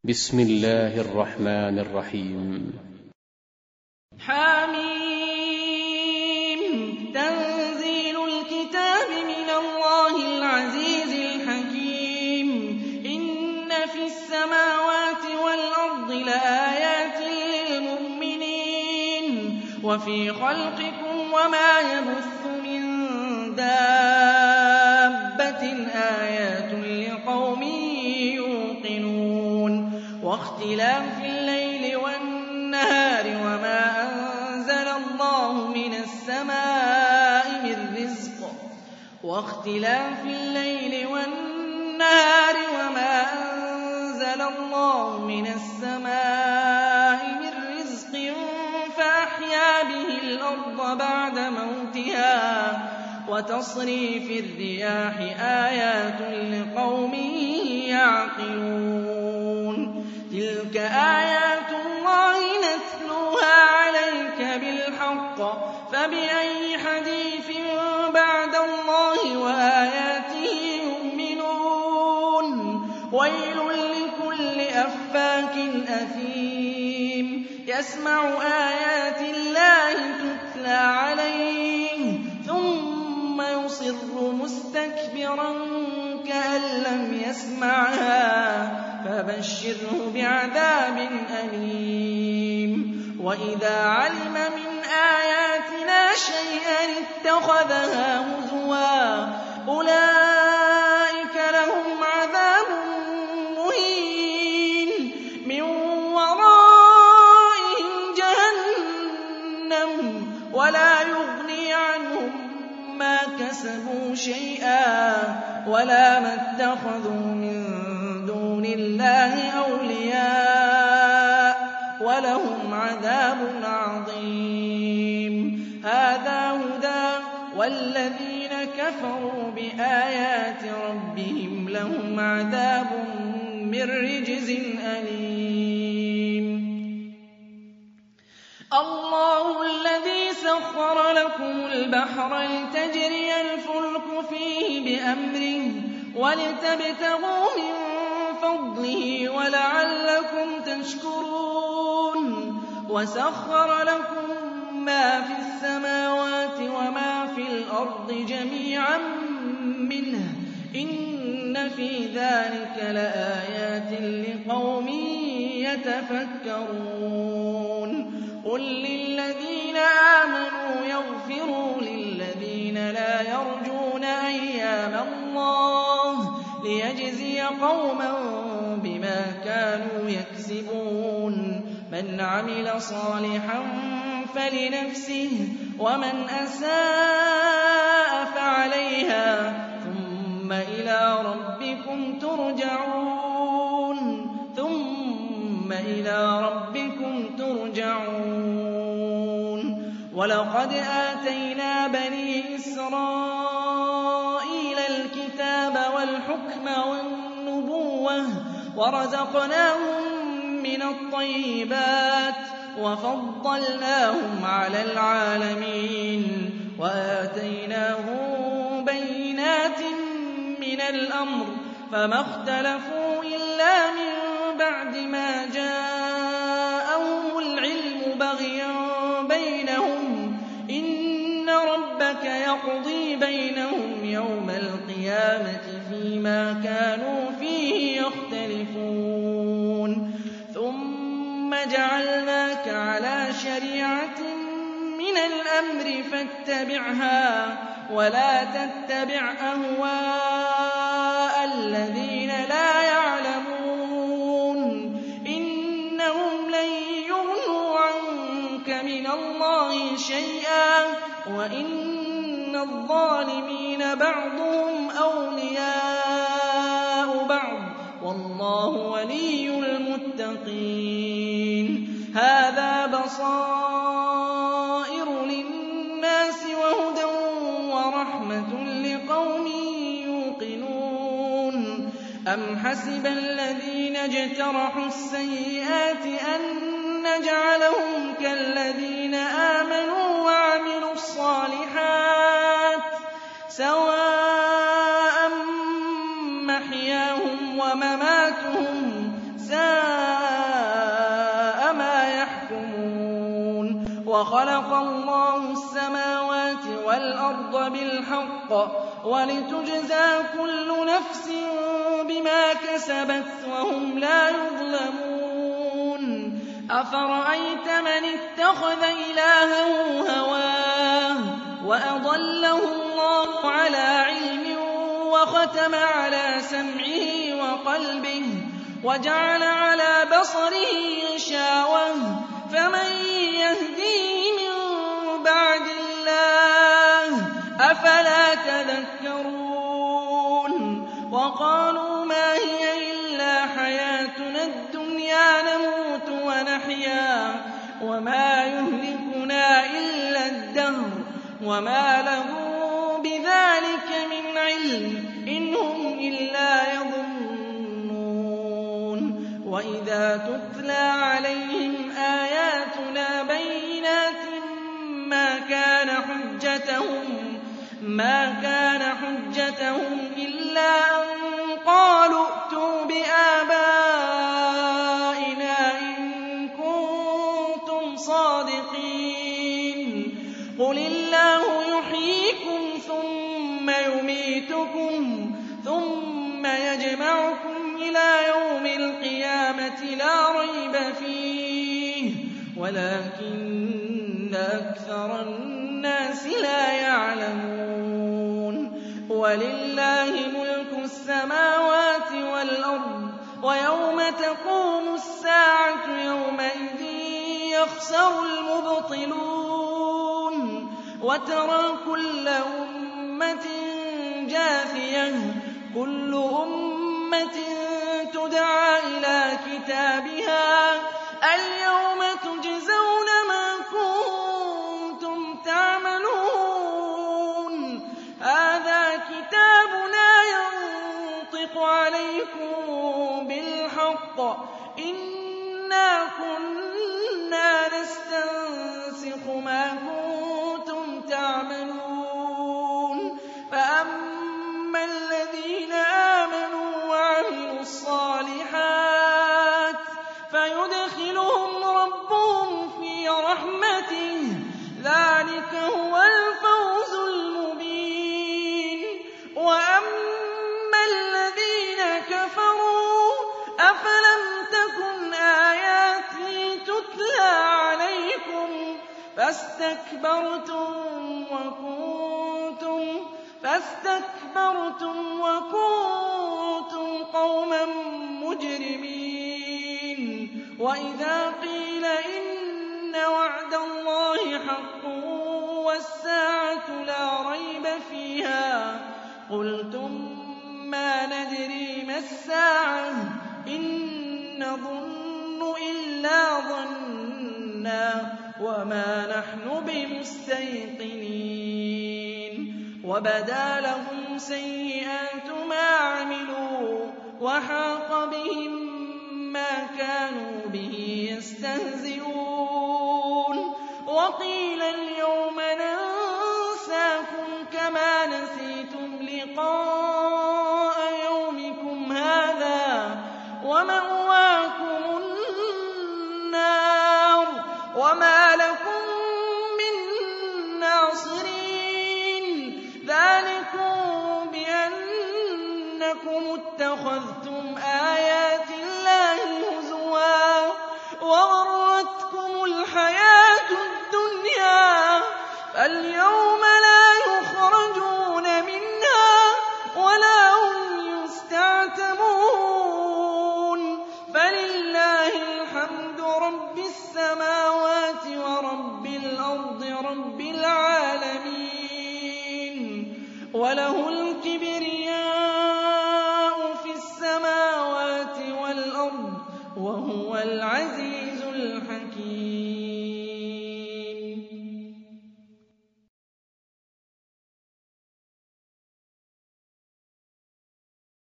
بسم الله الرحمن الرحيم. حميم. تنزيل الكتاب من الله العزيز الحكيم. إن في السماوات والأرض لآيات للمؤمنين وفي خلقكم وما يبث من دابة آيات لقوم يوقنون. واختلاف الليل والنهار وما أنزل الله من السماء من رزق فأحيا به الأرض بعد موتها وتصريف الرياح آيات لقوم يعقلون. تلك آيات الله نتلوها عليك بالحق فبأي حديث بعد الله وآياته يؤمنون. ويل لكل أفاك أثيم يسمع آيات الله تتلى عليه ثم يصر مستكبرا كأن لم يسمعها فبشره بعذاب أليم. وإذا علم من آياتنا شيئا اتخذها هزوا أولئك لهم عذاب مهين من ورائهم جهنم ولا يغني عنهم ما كسبوا شيئا ولا ما اتخذوا من دون الله أولياء ولهم عذاب عظيم. هذا هدى والذين كفروا بآيات ربهم لهم عذاب من رجز أليم. الله الذي سخر لكم البحر لتجري الفلك فيه بأمره ولتبتغوا من فضله ولعلكم تشكرون. وسخر لكم ما في السماوات وما في الأرض جميعا منه إن في ذلك لآيات لقوم يتفكرون. قل للذين آمنوا يغفروا للذين لا يرجون أيام الله ليجزي قوما بما كانوا يكسبون. من عمل صالحا فلنفسه ومن أساء فعليها ثم إلى ربكم ترجعون. ولقد آتينا بني إسرائيل الكتاب والحكم والنبوة ورزقناهم من الطيبات وفضلناهم على العالمين وآتيناهم بينات من الأمر فما اختلفوا إلا من بعد ما جاءهم العلم بغيا بينهم. إن ربك يقضي بينهم يوم القيامة فيما كانوا فيه يختلفون. ثم جعلناك على شريعة من الأمر فاتبعها ولا تتبع أهواء الذين لا يعلمون. إنهم لن يغنوا عنك من الله شيئا وإن الظالمين بعضهم أولياء بعض والله ولي المتقين. هذا بصائر للناس وهدى ورحمة لقوم يوقنون. أم حسب الذين اجترحوا السيئات أن نجعلهم كالذين آمنوا وعملوا الصالحات سواء محياهم ومماتهم ساء وَخَلَقَ اللَّهُ السَّمَاوَاتِ وَالْأَرْضَ بِالْحَقِّ وَلِتُجْزَىٰ كُلُّ نَفْسٍ بِمَا كَسَبَتْ وَهُمْ لَا يُظْلَمُونَ أَفَرَأَيْتَ مَنِ اتَّخَذَ إِلَٰهَهُ هَوَاهُ وَأَضَلَّهُ اللَّهُ عَلَىٰ عِلْمٍ وَخَتَمَ عَلَىٰ سَمْعِهِ وَقَلْبِهِ وَجَعَلَ عَلَىٰ بَصَرِهِ غِشَاوَةً فَمَن يَهْدِيهِ مِن بَعْدِ اللَّهِ ۚ أَفَلَا تَذَكَّرُونَ وَقَالُوا مَا هِيَ إِلَّا حَيَاتُنَا الدُّنْيَا نَمُوتُ وَنَحْيَا وَمَا يُهْلِكُنَا إِلَّا الدَّهْرُ وَمَا لَهُم بِذَٰلِكَ مِنْ عِلْمٍ إِنْ هُمْ إِلَّا يَظُنُّونَ وَإِذَا تُتْلَىٰ عَلَيْهِمْ آيَاتُنَا بَيِّنَاتٍ مَّا كَانَ حُجَّتَهُمْ إِلَّا أَن قَالُوا ائْتُوا بِآبَائِنَا إِن كُنتُمْ صَادِقِينَ قُلِ اللَّهُ يُحْيِيكُمْ ثُمَّ يُمِيتُكُمْ ثُمَّ يَجْمَعُكُمْ إِلَىٰ يَوْمِ الْقِيَامَةِ لَا رَيْبَ فِيهِ وَلَٰكِنَّ أَكْثَرَ النَّاسِ لَا يَعْلَمُونَ وَلِلَّهِ مُلْكُ السَّمَاوَاتِ وَالْأَرْضِ وَيَوْمَ تَقُومُ السَّاعَةُ يَوْمَئِذٍ يَخْسَرُ الْمُبْطِلُونَ وَتَرَىٰ كُلَّ أُمَّةٍ جَاثِيَةً كُلُّ أُمَّةٍ تُدْعَىٰ إِلَىٰ كِتَابِهَا الْيَوْمَ تُجْزَوْنَ مَا كُنتُمْ تَعْمَلُونَ هَٰذَا كِتَابُنَا يَنطِقُ عَلَيْكُم بِالْحَقِّ إِنَّا كُنَّا نَسْتَنسِخُ مَا كُنتُمْ تَعْمَلُونَ فَأَمَّا الَّذِينَ آمَنُوا وَعَمِلُوا الصَّالِحَاتِ فَيُدْخِلُهُمْ رَبُّهُمْ فِي رَحْمَتِهِ ۚ ذَٰلِكَ هُوَ الْفَوْزُ الْمُبِينُ وَأَمَّا الَّذِينَ كَفَرُوا أَفَلَمْ تَكُنْ آيَاتِي تُتْلَىٰ عَلَيْكُمْ فَاسْتَكْبَرْتُمْ وَكُنتُمْ قَوْمًا مُّجْرِمِينَ وَإِذَا قِيلَ إِنَّ وَعْدَ اللَّهِ حَقٌّ وَالسَّاعَةُ لَا رَيْبَ فِيهَا قُلْتُم مَّا نَدْرِي مَا السَّاعَةُ إِن نَّظُنُّ إِلَّا ظَنًّا وَمَا نَحْنُ بِمُسْتَيْقِنِينَ وَبَدَا لَهُمْ سَيِّئَاتُ مَا عَمِلُوا وَحَاقَ بِهِم مَّا كَانُوا بِهِ يَسْتَهْزِئُونَ وَقِيلَ الْيَوْمَ نَنسَاكُمْ كَمَا نَسِيتُمْ لِقَاءَ يَوْمِكُمْ هَٰذَا وَمَأْوَاكُمُ النَّارُ وَمَا لَكُم مِّن نَّاصِرِينَ ذَٰلِكُم بِأَنَّكُمُ اتَّخَذْتُمْ آيَاتِ اللَّهِ هُزُوًا وَغَرَّتْكُمُ الْحَيَاةُ الدُّنْيَا فَالْيَوْمَ لَا يُخْرَجُونَ مِنْهَا وَلَا هُمْ يُسْتَعْتَبُونَ فَلِلَّهِ الْحَمْدُ رَبِّ السَّمَاوَاتِ وَرَبِّ الْأَرْضِ رَبِّ الْعَالَمِينَ وَلَهُ الْكِبْرِيَاءُ فِي السَّمَاوَاتِ وَالْأَرْضِ وَهُوَ الْعَزِيزُ الْحَكِيمُ